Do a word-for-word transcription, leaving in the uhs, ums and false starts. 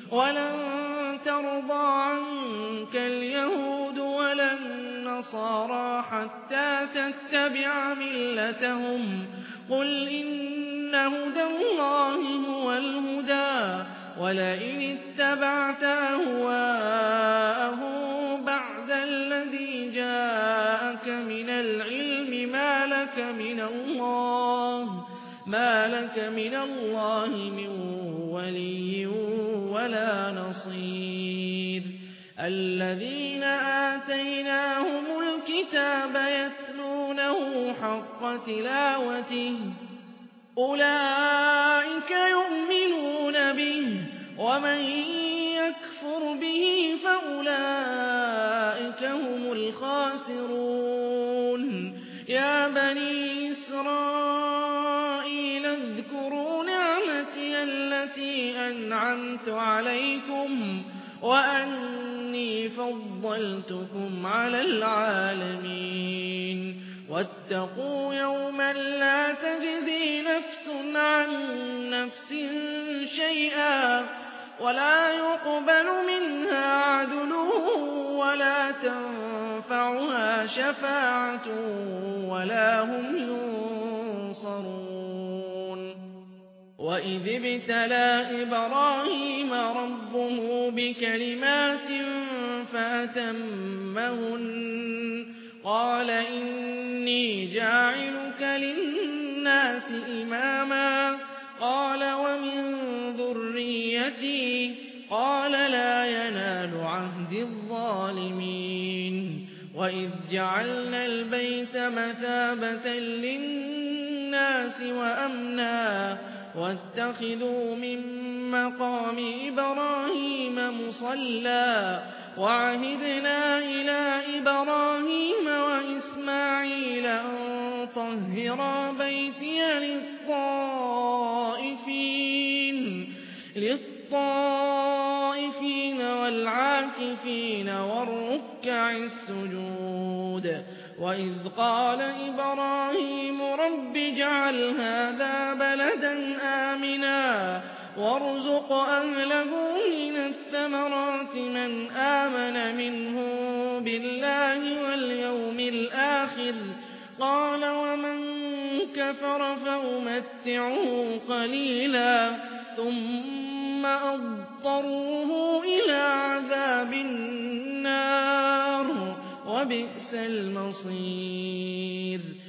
ولن ترضى عنك اليهود ولا النصارى حتى تتبع ملتهم قل إن هدى الله هو الهدى ولئن اتبعت أهواءهم بعد الذي جاءك من العلم ما لك من الله ما لك من الله من ولي ولا نصير الذين آتيناهم الكتاب يتلونه حق تلاوته أولئك يؤمنون به ومن يكفر به فأولئك هم الخاسرون يا بني إسرائيل اذكروا نعمتي التي أنعمت عليكم وأني فضلتكم على العالمين واتقوا يوما لا تجزي نفس عن نفس شيئا ولا يقبل منها عدل ولا تنفعها شفاعة ولا هم ينصرون وإذ ابتلى إبراهيم ربه بكلمات فأتمهن قال إني جاعلك للناس إماما قال ومن ذريتي قال لا ينال عهد الظالمين وإذ جعلنا البيت مثابة للناس وأمنا واتخذوا من مقام إبراهيم مصلى وعهدنا إلى إبراهيم وإسماعيل أن طهرا بيتي للطائفين للطائفين والعاكفين والركع السجود وإذ قال إبراهيم رب اجعل هذا بلدا آمنا وارزق أهله من الثمرات من آمن منهم بالله واليوم الآخر قال ومن كفر فأمتعه قليلا ثم أضطروه إلى عذاب النار وبئس المصير